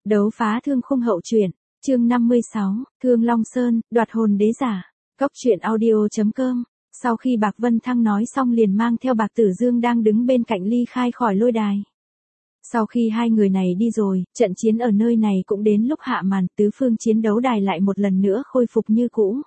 Đấu phá thương khung hậu truyện, chương 56, Thương Long Sơn, đoạt hồn đế giả. Cốc truyện audio.com. Sau khi Bạc Vân Thăng nói xong liền mang theo Bạc Tử Dương đang đứng bên cạnh ly khai khỏi lôi đài. Sau khi hai người này đi rồi, trận chiến ở nơi này cũng đến lúc hạ màn, tứ phương chiến đấu đài lại một lần nữa khôi phục như cũ.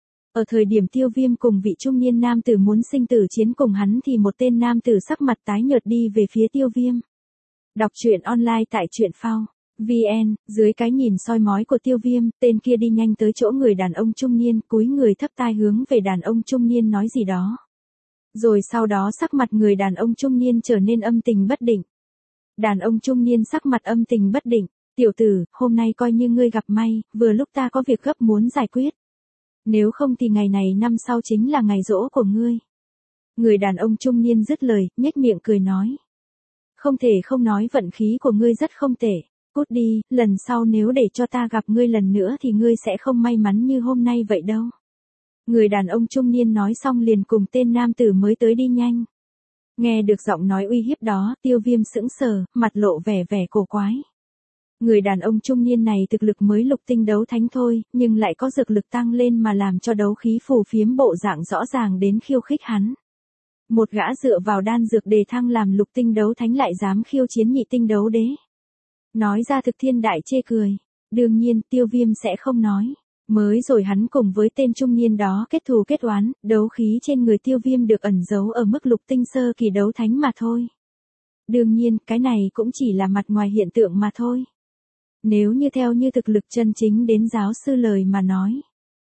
Ở thời điểm Tiêu Viêm cùng vị trung niên nam tử muốn sinh tử chiến cùng hắn thì một tên nam tử sắc mặt tái nhợt đi về phía Tiêu Viêm. Đọc truyện online tại truyện phao VN, dưới cái nhìn soi mói của Tiêu Viêm, tên kia đi nhanh tới chỗ người đàn ông trung niên, cúi người thấp tai hướng về đàn ông trung niên nói gì đó. Rồi sau đó sắc mặt người đàn ông trung niên trở nên âm tình bất định. Đàn ông trung niên sắc mặt âm tình bất định, tiểu tử, hôm nay coi như ngươi gặp may, vừa lúc ta có việc gấp muốn giải quyết. Nếu không thì ngày này năm sau chính là ngày giỗ của ngươi. Người đàn ông trung niên dứt lời, nhếch miệng cười nói. Không thể không nói vận khí của ngươi rất không tệ. Cút đi, lần sau nếu để cho ta gặp ngươi lần nữa thì ngươi sẽ không may mắn như hôm nay vậy đâu. Người đàn ông trung niên nói xong liền cùng tên nam tử mới tới đi nhanh. Nghe được giọng nói uy hiếp đó, Tiêu Viêm sững sờ, mặt lộ vẻ cổ quái. Người đàn ông trung niên này thực lực mới lục tinh đấu thánh thôi, nhưng lại có dược lực tăng lên mà làm cho đấu khí phù phiếm bộ dạng rõ ràng đến khiêu khích hắn. Một gã dựa vào đan dược đề thăng làm lục tinh đấu thánh lại dám khiêu chiến nhị tinh đấu đế. Nói ra thực thiên đại chê cười. Đương nhiên Tiêu Viêm sẽ không nói. Mới rồi hắn cùng với tên trung niên đó kết thù kết oán, đấu khí trên người Tiêu Viêm được ẩn giấu ở mức lục tinh sơ kỳ đấu thánh mà thôi. Đương nhiên cái này cũng chỉ là mặt ngoài hiện tượng mà thôi. Nếu như theo như thực lực chân chính đến giáo sư lời mà nói.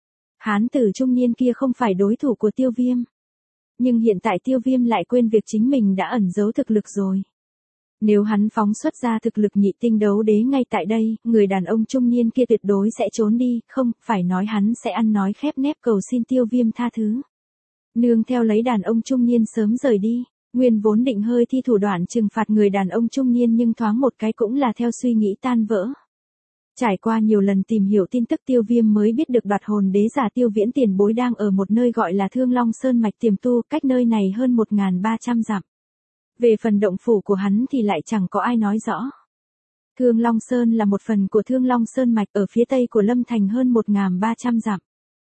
Hán tử trung niên kia không phải đối thủ của Tiêu Viêm. Nhưng hiện tại Tiêu Viêm lại quên việc chính mình đã ẩn giấu thực lực rồi. Nếu hắn phóng xuất ra thực lực nhị tinh đấu đế ngay tại đây, người đàn ông trung niên kia tuyệt đối sẽ trốn đi, không, phải nói hắn sẽ ăn nói khép nép cầu xin Tiêu Viêm tha thứ. Nương theo lấy đàn ông trung niên sớm rời đi, nguyên vốn định hơi thi thủ đoạn trừng phạt người đàn ông trung niên nhưng thoáng một cái cũng là theo suy nghĩ tan vỡ. Trải qua nhiều lần tìm hiểu tin tức Tiêu Viêm mới biết được đoạt hồn đế giả Tiêu Viễn tiền bối đang ở một nơi gọi là Thương Long Sơn mạch tiềm tu, cách nơi này hơn 1.300 dặm. Về phần động phủ của hắn thì lại chẳng có ai nói rõ. Thương Long Sơn là một phần của Thương Long Sơn mạch ở phía tây của Lâm Thành hơn 1.300 dặm.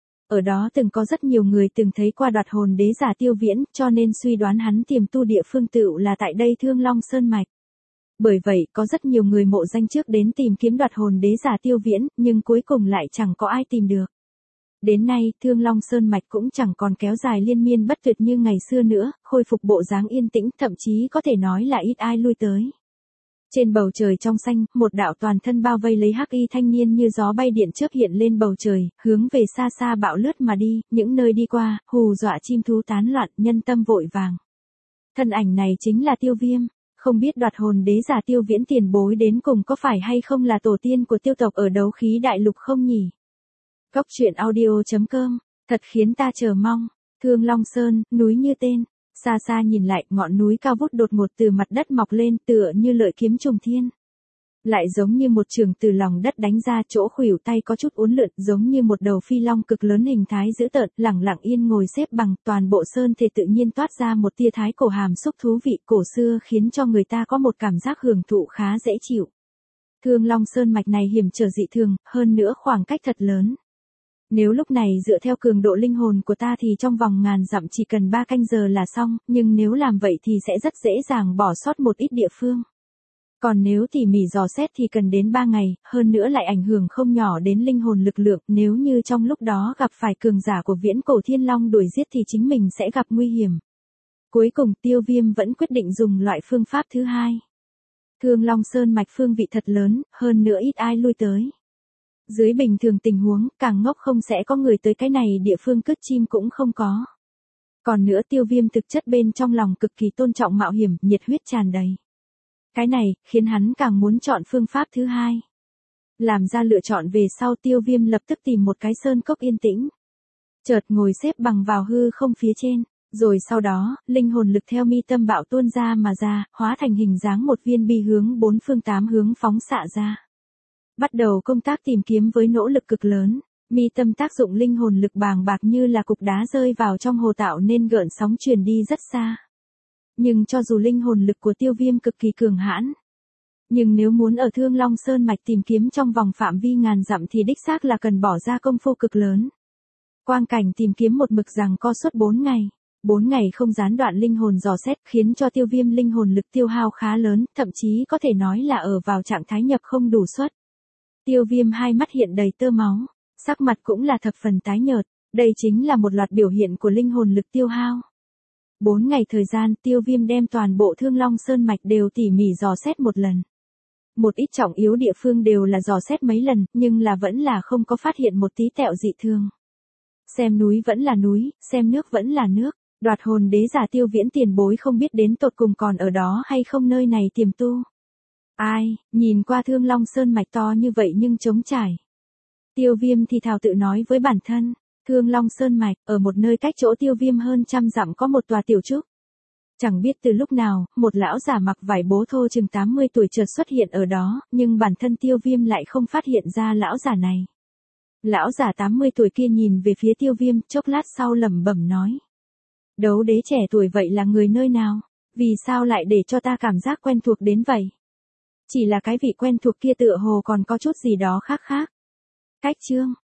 Ở đó từng có rất nhiều người từng thấy qua đoạt hồn đế giả Tiêu Viễn, cho nên suy đoán hắn tiềm tu địa phương tựu là tại đây Thương Long Sơn mạch. Bởi vậy, có rất nhiều người mộ danh trước đến tìm kiếm đoạt hồn đế giả Tiêu Viễn, nhưng cuối cùng lại chẳng có ai tìm được. Đến nay, Thương Long Sơn mạch cũng chẳng còn kéo dài liên miên bất tuyệt như ngày xưa nữa, khôi phục bộ dáng yên tĩnh, thậm chí có thể nói là ít ai lui tới. Trên bầu trời trong xanh, một đạo toàn thân bao vây lấy hắc y thanh niên như gió bay điện chớp hiện lên bầu trời, hướng về xa xa bão lướt mà đi, những nơi đi qua, hù dọa chim thú tán loạn, nhân tâm vội vàng. Thân ảnh này chính là Tiêu Viêm. Không biết đoạt hồn đế giả Tiêu Viễn tiền bối đến cùng có phải hay không là tổ tiên của tiêu tộc ở đấu khí đại lục không nhỉ? Cốc truyện audio.com, thật khiến ta chờ mong. Thương Long Sơn, núi như tên. Xa xa nhìn lại, ngọn núi cao vút đột ngột từ mặt đất mọc lên tựa như lợi kiếm trùng thiên. Lại giống như một trường từ lòng đất đánh ra, chỗ khuỷu tay có chút uốn lượn, giống như một đầu phi long cực lớn hình thái dữ tợn, lẳng lặng yên ngồi xếp bằng, toàn bộ sơn thể tự nhiên toát ra một tia thái cổ hàm xúc thú vị cổ xưa khiến cho người ta có một cảm giác hưởng thụ khá dễ chịu. Thương Long Sơn mạch này hiểm trở dị thường, hơn nữa khoảng cách thật lớn. Nếu lúc này dựa theo cường độ linh hồn của ta thì trong vòng ngàn dặm chỉ cần 3 canh giờ là xong, nhưng nếu làm vậy thì sẽ rất dễ dàng bỏ sót một ít địa phương. Còn nếu tỉ mỉ dò xét thì cần đến 3 ngày, hơn nữa lại ảnh hưởng không nhỏ đến linh hồn lực lượng, nếu như trong lúc đó gặp phải cường giả của viễn cổ thiên long đuổi giết thì chính mình sẽ gặp nguy hiểm. Cuối cùng Tiêu Viêm vẫn quyết định dùng loại phương pháp thứ hai. Thương Long Sơn mạch phương vị thật lớn, hơn nữa ít ai lui tới. Dưới bình thường tình huống, càng ngốc không sẽ có người tới cái này địa phương cất chim cũng không có. Còn nữa Tiêu Viêm thực chất bên trong lòng cực kỳ tôn trọng mạo hiểm, nhiệt huyết tràn đầy. Cái này, khiến hắn càng muốn chọn phương pháp thứ hai. Làm ra lựa chọn về sau Tiêu Viêm lập tức tìm một cái sơn cốc yên tĩnh. Chợt ngồi xếp bằng vào hư không phía trên, rồi sau đó, linh hồn lực theo mi tâm bạo tuôn ra mà ra, hóa thành hình dáng một viên bi hướng 4 phương 8 hướng phóng xạ ra. Bắt đầu công tác tìm kiếm với nỗ lực cực lớn, mi tâm tác dụng linh hồn lực bàng bạc như là cục đá rơi vào trong hồ tạo nên gợn sóng truyền đi rất xa. Nhưng cho dù linh hồn lực của Tiêu Viêm cực kỳ cường hãn, Nhưng nếu muốn ở Thương Long Sơn mạch tìm kiếm trong vòng phạm vi ngàn dặm thì đích xác là cần bỏ ra công phu cực lớn. Quang cảnh tìm kiếm một mực rằng co suốt 4 ngày. 4 ngày không gián đoạn linh hồn dò xét khiến cho Tiêu Viêm linh hồn lực tiêu hao khá lớn, thậm chí có thể nói là ở vào trạng thái nhập không đủ suất. Tiêu Viêm hai mắt hiện đầy tơ máu, sắc mặt cũng là thập phần tái nhợt, đây chính là một loạt biểu hiện của linh hồn lực tiêu hao. 4 ngày thời gian, Tiêu Viêm đem toàn bộ Thương Long Sơn mạch đều tỉ mỉ dò xét một lần. Một ít trọng yếu địa phương đều là dò xét mấy lần, nhưng là vẫn là không có phát hiện một tí tẹo dị thường. Xem núi vẫn là núi, xem nước vẫn là nước, Đoạt Hồn Đế giả Tiêu Viễn tiền bối không biết đến tột cùng còn ở đó hay không nơi này tiềm tu. Ai, nhìn qua Thương Long Sơn mạch to như vậy nhưng trống trải. Tiêu Viêm thì thào tự nói với bản thân, Thương Long Sơn mạch, ở một nơi cách chỗ Tiêu Viêm hơn 100 dặm có một tòa tiểu trúc. Chẳng biết từ lúc nào, một lão giả mặc vải bố thô chừng 80 tuổi chợt xuất hiện ở đó, nhưng bản thân Tiêu Viêm lại không phát hiện ra lão giả này. Lão giả 80 tuổi kia nhìn về phía Tiêu Viêm, chốc lát sau lẩm bẩm nói. Đấu đế trẻ tuổi vậy là người nơi nào? Vì sao lại để cho ta cảm giác quen thuộc đến vậy? Chỉ là cái vị quen thuộc kia tựa hồ còn có chút gì đó khác khác. Cách chương.